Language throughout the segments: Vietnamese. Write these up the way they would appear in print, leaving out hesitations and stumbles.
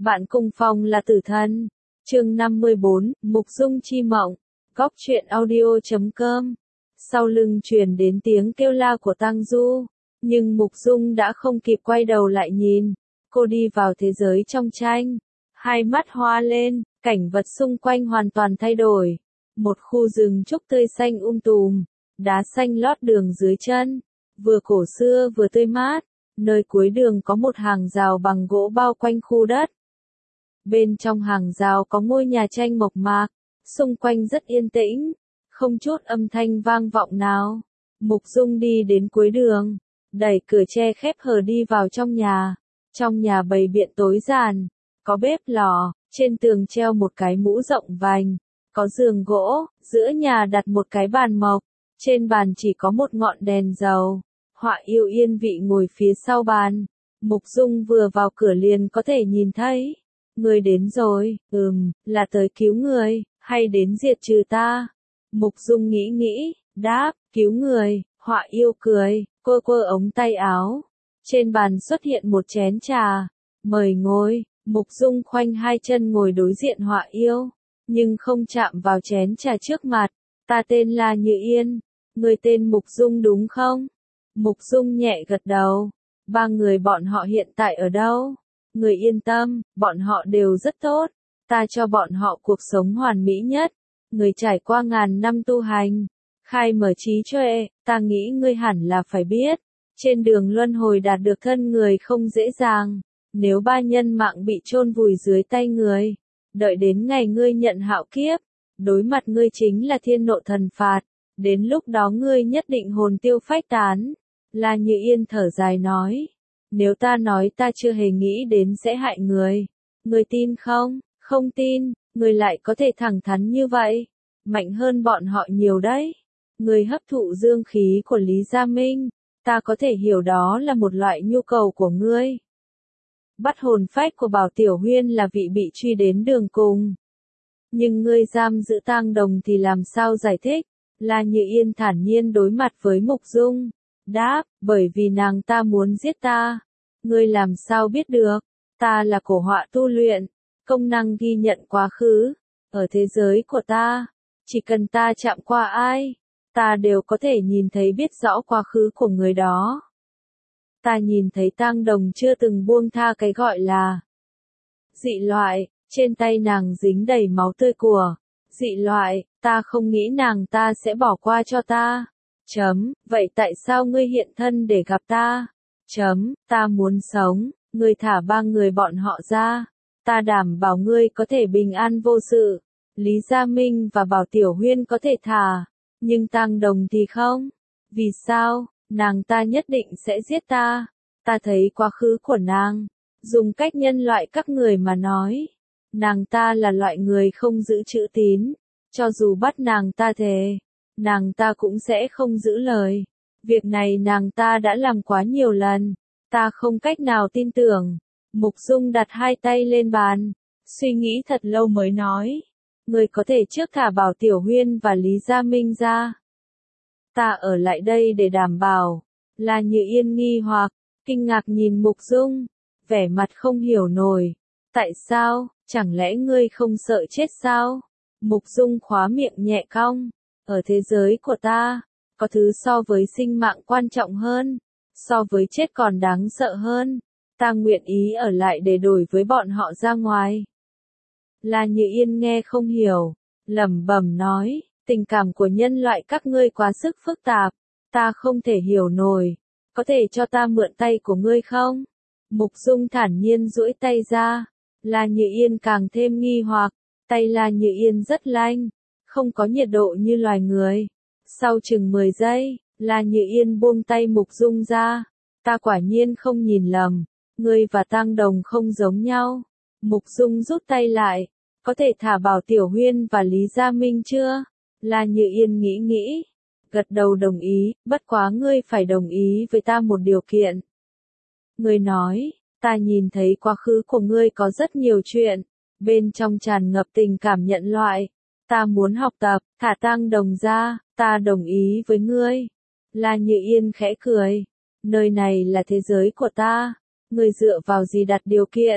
Bạn cùng phòng là tử thần. Chương 54, Mục Dung chi mộng. Góc truyện audio.com. Sau lưng truyền đến tiếng kêu la của Tang Du, nhưng Mục Dung đã không kịp quay đầu lại nhìn. Cô đi vào thế giới trong tranh, hai mắt hoa lên, cảnh vật xung quanh hoàn toàn thay đổi. Một khu rừng trúc tươi xanh tùm, đá xanh lót đường dưới chân, vừa cổ xưa vừa tươi mát. Nơi cuối đường có một hàng rào bằng gỗ bao quanh khu đất. Bên trong hàng rào có ngôi nhà tranh mộc mạc, xung quanh rất yên tĩnh, không chút âm thanh vang vọng nào. Mục Dung đi đến cuối đường, đẩy cửa tre khép hờ đi vào trong nhà. Trong nhà bày biện tối giản, có bếp lò, trên tường treo một cái mũ rộng vành, có giường gỗ, giữa nhà đặt một cái bàn mộc, trên bàn chỉ có một ngọn đèn dầu. Họa Yêu yên vị ngồi phía sau bàn. Mục Dung vừa vào cửa liền có thể nhìn thấy. Người đến rồi, là tới cứu người, hay đến diệt trừ ta? Mục Dung nghĩ, đáp, cứu người. Họa Yêu cười, quơ ống tay áo. Trên bàn xuất hiện một chén trà. Mời ngồi. Mục Dung khoanh hai chân ngồi đối diện Họa Yêu, nhưng không chạm vào chén trà trước mặt. Ta tên là Như Yên. Người tên Mục Dung đúng không? Mục Dung nhẹ gật đầu. Ba người bọn họ hiện tại ở đâu? Người yên tâm, bọn họ đều rất tốt. Ta cho bọn họ cuộc sống hoàn mỹ nhất. Người trải qua ngàn năm tu hành, khai mở trí tuệ, ta nghĩ ngươi hẳn là phải biết. Trên đường luân hồi đạt được thân người không dễ dàng. Nếu ba nhân mạng bị chôn vùi dưới tay người, đợi đến ngày ngươi nhận hạo kiếp, đối mặt ngươi chính là thiên nộ thần phạt. Đến lúc đó ngươi nhất định hồn tiêu phách tán. La Như Yên thở dài nói. Nếu ta nói ta chưa hề nghĩ đến sẽ hại người, người tin không? Không tin, người lại có thể thẳng thắn như vậy. Mạnh hơn bọn họ nhiều đấy. Người hấp thụ dương khí của Lý Gia Minh, ta có thể hiểu đó là một loại nhu cầu của ngươi. Bắt hồn phách của Bảo Tiểu Huyên là vị bị truy đến đường cùng. Nhưng ngươi giam giữ Tang Đồng thì làm sao giải thích? La Như Yên thản nhiên đối mặt với Mục Dung. Đáp, bởi vì nàng ta muốn giết ta. Ngươi làm sao biết được? Ta là cổ họa tu luyện, công năng ghi nhận quá khứ. Ở thế giới của ta, chỉ cần ta chạm qua ai, ta đều có thể nhìn thấy biết rõ quá khứ của người đó. Ta nhìn thấy Tang Đồng chưa từng buông tha cái gọi là dị loại, trên tay nàng dính đầy máu tươi của dị loại, ta không nghĩ nàng ta sẽ bỏ qua cho ta. Vậy tại sao ngươi hiện thân để gặp ta? Ta muốn sống, ngươi thả ba người bọn họ ra. Ta đảm bảo ngươi có thể bình an vô sự. Lý Gia Minh và Bảo Tiểu Huyên có thể thả, nhưng Tang Đồng thì không. Vì sao? Nàng ta nhất định sẽ giết ta. Ta thấy quá khứ của nàng, dùng cách nhân loại các người mà nói. Nàng ta là loại người không giữ chữ tín. Cho dù bắt nàng ta thề, nàng ta cũng sẽ không giữ lời. Việc này nàng ta đã làm quá nhiều lần. Ta không cách nào tin tưởng. Mục Dung đặt hai tay lên bàn, suy nghĩ thật lâu mới nói. Người có thể trước thả Bảo Tiểu Huyên và Lý Gia Minh ra. Ta ở lại đây để đảm bảo. La Như Yên nghi hoặc, kinh ngạc nhìn Mục Dung, vẻ mặt không hiểu nổi. Tại sao, chẳng lẽ ngươi không sợ chết sao? Mục Dung khóa miệng nhẹ cong. Ở thế giới của ta, có thứ so với sinh mạng quan trọng hơn, so với chết còn đáng sợ hơn. Ta nguyện ý ở lại để đổi với bọn họ ra ngoài. La Như Yên nghe không hiểu, lẩm bẩm nói, tình cảm của nhân loại các ngươi quá sức phức tạp, ta không thể hiểu nổi. Có thể cho ta mượn tay của ngươi không? Mục Dung thản nhiên duỗi tay ra. La Như Yên càng thêm nghi hoặc, tay La Như Yên rất lanh, không có nhiệt độ như loài người. Sau chừng 10 giây, La Như Yên buông tay Mục Dung ra. Ta quả nhiên không nhìn lầm, ngươi và Tang Đồng không giống nhau. Mục Dung rút tay lại, có thể thả Bảo Tiểu Huyên và Lý Gia Minh chưa? La Như Yên nghĩ, gật đầu đồng ý, bất quá ngươi phải đồng ý với ta một điều kiện. Ngươi nói, ta nhìn thấy quá khứ của ngươi có rất nhiều chuyện, bên trong tràn ngập tình cảm nhận loại. Ta muốn học tập, thả Tang Đồng ra, ta đồng ý với ngươi. La Như Yên khẽ cười. Nơi này là thế giới của ta. Ngươi dựa vào gì đặt điều kiện?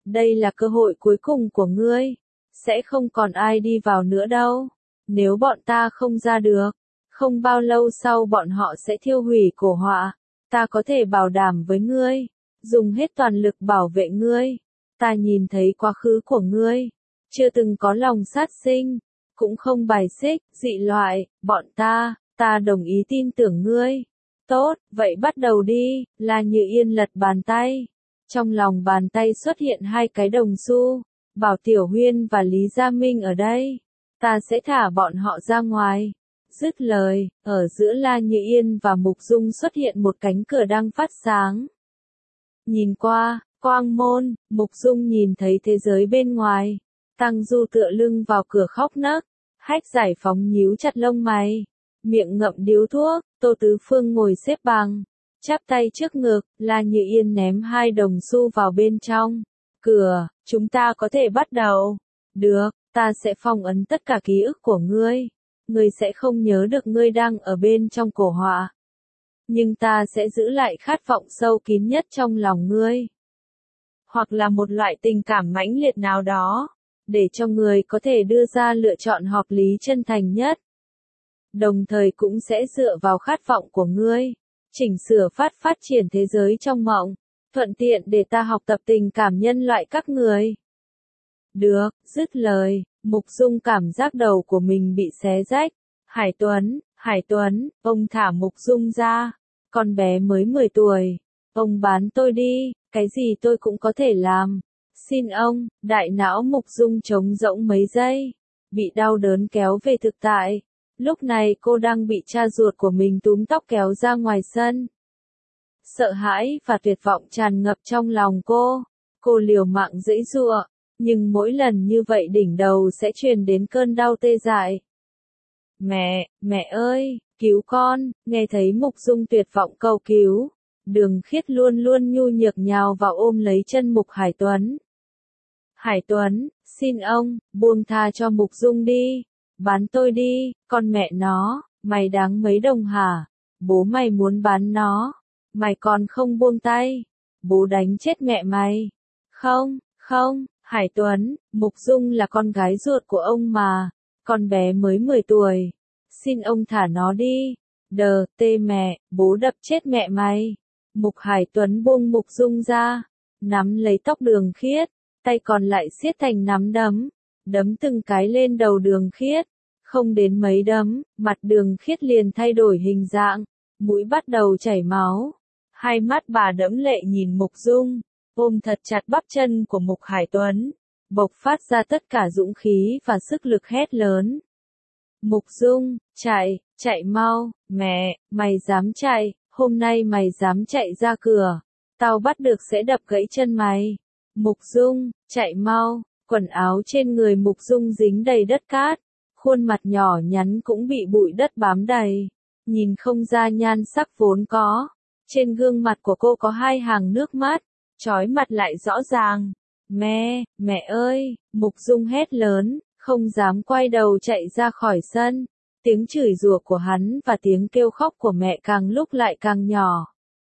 đây là cơ hội cuối cùng của ngươi. Sẽ không còn ai đi vào nữa đâu. Nếu bọn ta không ra được, không bao lâu sau bọn họ sẽ thiêu hủy cổ họa. Ta có thể bảo đảm với ngươi, dùng hết toàn lực bảo vệ ngươi. Ta nhìn thấy quá khứ của ngươi, chưa từng có lòng sát sinh, cũng không bài xích, dị loại, bọn ta đồng ý tin tưởng ngươi. Tốt, vậy bắt đầu đi, La Như Yên lật bàn tay. Trong lòng bàn tay xuất hiện 2 cái đồng xu, bảo Tiểu Huyên và Lý Gia Minh ở đây. Ta sẽ thả bọn họ ra ngoài. Dứt lời, ở giữa La Như Yên và Mục Dung xuất hiện một cánh cửa đang phát sáng. Nhìn qua, quang môn, Mục Dung nhìn thấy thế giới bên ngoài. Tăng Du tựa lưng vào cửa khóc nấc, Hách Giải Phóng nhíu chặt lông mày, miệng ngậm điếu thuốc. Tô Tứ Phương ngồi xếp bằng, chắp tay trước ngực. La Như Yên ném 2 đồng xu vào bên trong cửa. Chúng ta có thể bắt đầu. Được, ta sẽ phong ấn tất cả ký ức của ngươi. Ngươi sẽ không nhớ được ngươi đang ở bên trong cổ họa. Nhưng ta sẽ giữ lại khát vọng sâu kín nhất trong lòng ngươi. Hoặc là một loại tình cảm mãnh liệt nào đó, để cho ngươi có thể đưa ra lựa chọn hợp lý chân thành nhất. Đồng thời cũng sẽ dựa vào khát vọng của ngươi, chỉnh sửa phát triển thế giới trong mộng, thuận tiện để ta học tập tình cảm nhân loại các người. Được, dứt lời, Mục Dung cảm giác đầu của mình bị xé rách. Hải Tuấn, ông thả Mục Dung ra. Con bé mới 10 tuổi. Ông bán tôi đi, cái gì tôi cũng có thể làm. Xin ông, đại não Mục Dung trống rỗng mấy giây. Bị đau đớn kéo về thực tại. Lúc này cô đang bị cha ruột của mình túm tóc kéo ra ngoài sân. Sợ hãi và tuyệt vọng tràn ngập trong lòng cô. Cô liều mạng giãy giụa, nhưng mỗi lần như vậy đỉnh đầu sẽ truyền đến cơn đau tê dại. Mẹ ơi, cứu con, nghe thấy Mục Dung tuyệt vọng cầu cứu. Đường Khiết luôn luôn nhu nhược nhào vào ôm lấy chân Mục Hải Tuấn. Hải Tuấn, xin ông, buông tha cho Mục Dung đi. Bán tôi đi, con mẹ nó, mày đáng mấy đồng hả? Bố mày muốn bán nó, mày còn không buông tay. Bố đánh chết mẹ mày. Không, Hải Tuấn, Mục Dung là con gái ruột của ông mà. Con bé mới 10 tuổi. Xin ông thả nó đi. Mẹ, bố đập chết mẹ mày. Mục Hải Tuấn buông Mục Dung ra, nắm lấy tóc Đường Khiết, tay còn lại siết thành nắm đấm, đấm từng cái lên đầu Đường Khiết. Không đến mấy đấm, mặt Đường Khiết liền thay đổi hình dạng, mũi bắt đầu chảy máu. Hai mắt bà đẫm lệ nhìn Mục Dung, ôm thật chặt bắp chân của Mục Hải Tuấn, bộc phát ra tất cả dũng khí và sức lực hét lớn. Mục Dung, chạy mau, mẹ, mày dám chạy, hôm nay mày dám chạy ra cửa, tao bắt được sẽ đập gãy chân mày. Mục Dung, chạy mau, quần áo trên người Mục Dung dính đầy đất cát, khuôn mặt nhỏ nhắn cũng bị bụi đất bám đầy, nhìn không ra nhan sắc vốn có. Trên gương mặt của cô có 2 hàng nước mắt, chói mặt lại rõ ràng. Mẹ ơi, Mục Dung hét lớn, không dám quay đầu chạy ra khỏi sân. Tiếng chửi rủa của hắn và tiếng kêu khóc của mẹ càng lúc lại càng nhỏ.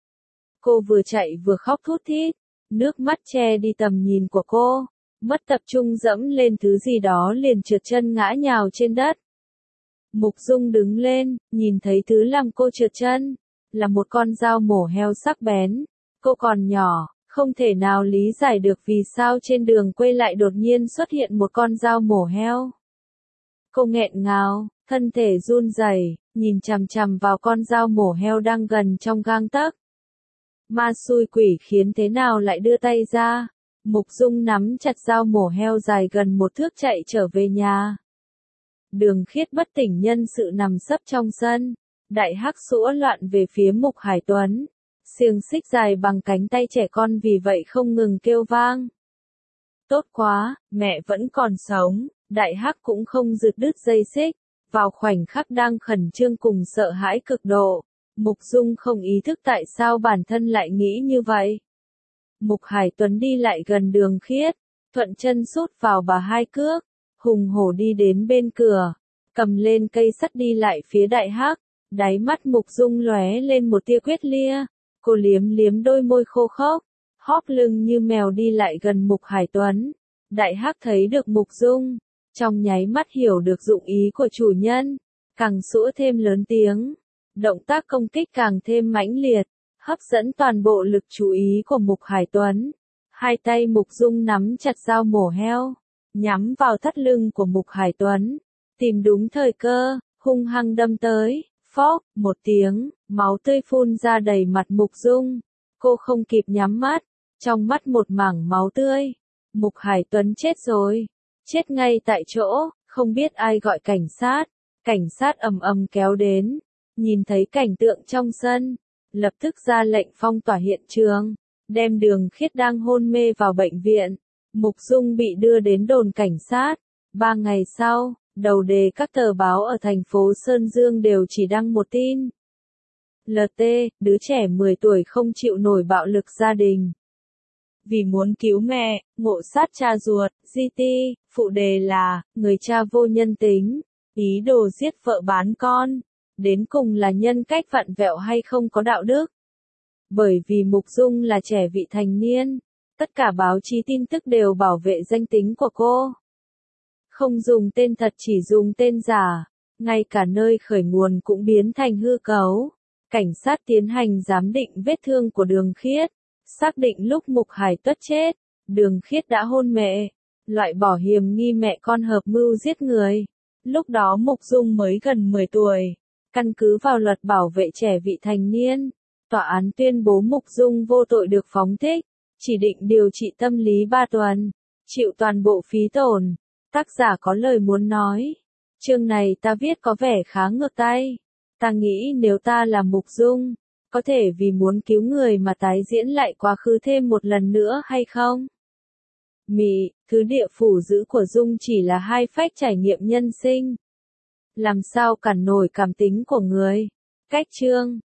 Cô vừa chạy vừa khóc thút thít, nước mắt che đi tầm nhìn của cô, mất tập trung dẫm lên thứ gì đó liền trượt chân ngã nhào trên đất. Mục Dung đứng lên, nhìn thấy thứ làm cô trượt chân, là một con dao mổ heo sắc bén. Cô còn nhỏ, không thể nào lý giải được vì sao trên đường quê lại đột nhiên xuất hiện một con dao mổ heo. Cô nghẹn ngào, thân thể run rẩy, nhìn chằm chằm vào con dao mổ heo đang gần trong gang tấc. Ma xui quỷ khiến thế nào lại đưa tay ra. Mục Dung nắm chặt dao mổ heo dài gần 1 thước chạy trở về nhà. Đường Khiết bất tỉnh nhân sự nằm sấp trong sân. Đại Hắc sủa loạn về phía Mục Hải Tuấn. Xiềng xích dài bằng cánh tay trẻ con vì vậy không ngừng kêu vang. Tốt quá, mẹ vẫn còn sống. Đại Hắc cũng không giật đứt dây xích. Vào khoảnh khắc đang khẩn trương cùng sợ hãi cực độ, Mục Dung không ý thức tại sao bản thân lại nghĩ như vậy. Mục Hải Tuấn đi lại gần Đường Khiết, thuận chân sút vào bà 2 cước, hùng hổ đi đến bên cửa, cầm lên cây sắt đi lại phía Đại Hắc. Đáy mắt Mục Dung lóe lên một tia quyết lia, cô liếm liếm đôi môi khô khốc, hóp lưng như mèo đi lại gần Mục Hải Tuấn. Đại hắc thấy được Mục Dung, trong nháy mắt hiểu được dụng ý của chủ nhân, càng sủa thêm lớn tiếng, động tác công kích càng thêm mãnh liệt, hấp dẫn toàn bộ lực chú ý của Mục Hải Tuấn. Hai tay Mục Dung nắm chặt dao mổ heo, nhắm vào thắt lưng của Mục Hải Tuấn, tìm đúng thời cơ, hung hăng đâm tới, phốc, một tiếng, máu tươi phun ra đầy mặt Mục Dung. Cô không kịp nhắm mắt, trong mắt một mảng máu tươi. Mục Hải Tuấn chết rồi, chết ngay tại chỗ, không biết ai gọi cảnh sát. Cảnh sát ầm ầm kéo đến, nhìn thấy cảnh tượng trong sân, lập tức ra lệnh phong tỏa hiện trường, đem Đường Khiết đang hôn mê vào bệnh viện. Mục Dung bị đưa đến đồn cảnh sát. 3 ngày sau, đầu đề các tờ báo ở thành phố Sơn Dương đều chỉ đăng một tin. LT, đứa trẻ 10 tuổi không chịu nổi bạo lực gia đình. Vì muốn cứu mẹ, ngộ sát cha ruột. GT, phụ đề là, người cha vô nhân tính, ý đồ giết vợ bán con. Đến cùng là nhân cách vặn vẹo hay không có đạo đức. Bởi vì Mục Dung là trẻ vị thành niên, tất cả báo chí tin tức đều bảo vệ danh tính của cô. Không dùng tên thật, chỉ dùng tên giả, ngay cả nơi khởi nguồn cũng biến thành hư cấu. Cảnh sát tiến hành giám định vết thương của Đường Khiết, xác định lúc Mục Hải Tuất chết, Đường Khiết đã hôn mê, loại bỏ hiểm nghi mẹ con hợp mưu giết người. Lúc đó Mục Dung mới gần 10 tuổi, căn cứ vào luật bảo vệ trẻ vị thành niên, tòa án tuyên bố Mục Dung vô tội được phóng thích, chỉ định điều trị tâm lý 3 tuần, chịu toàn bộ phí tổn. Tác giả có lời muốn nói, chương này ta viết có vẻ khá ngược tay. Ta nghĩ nếu ta là Mục Dung, có thể vì muốn cứu người mà tái diễn lại quá khứ thêm một lần nữa hay không? Thứ địa phủ giữ của Dung chỉ là hai phách trải nghiệm nhân sinh. Làm sao cản nổi cảm tính của người? Cách chương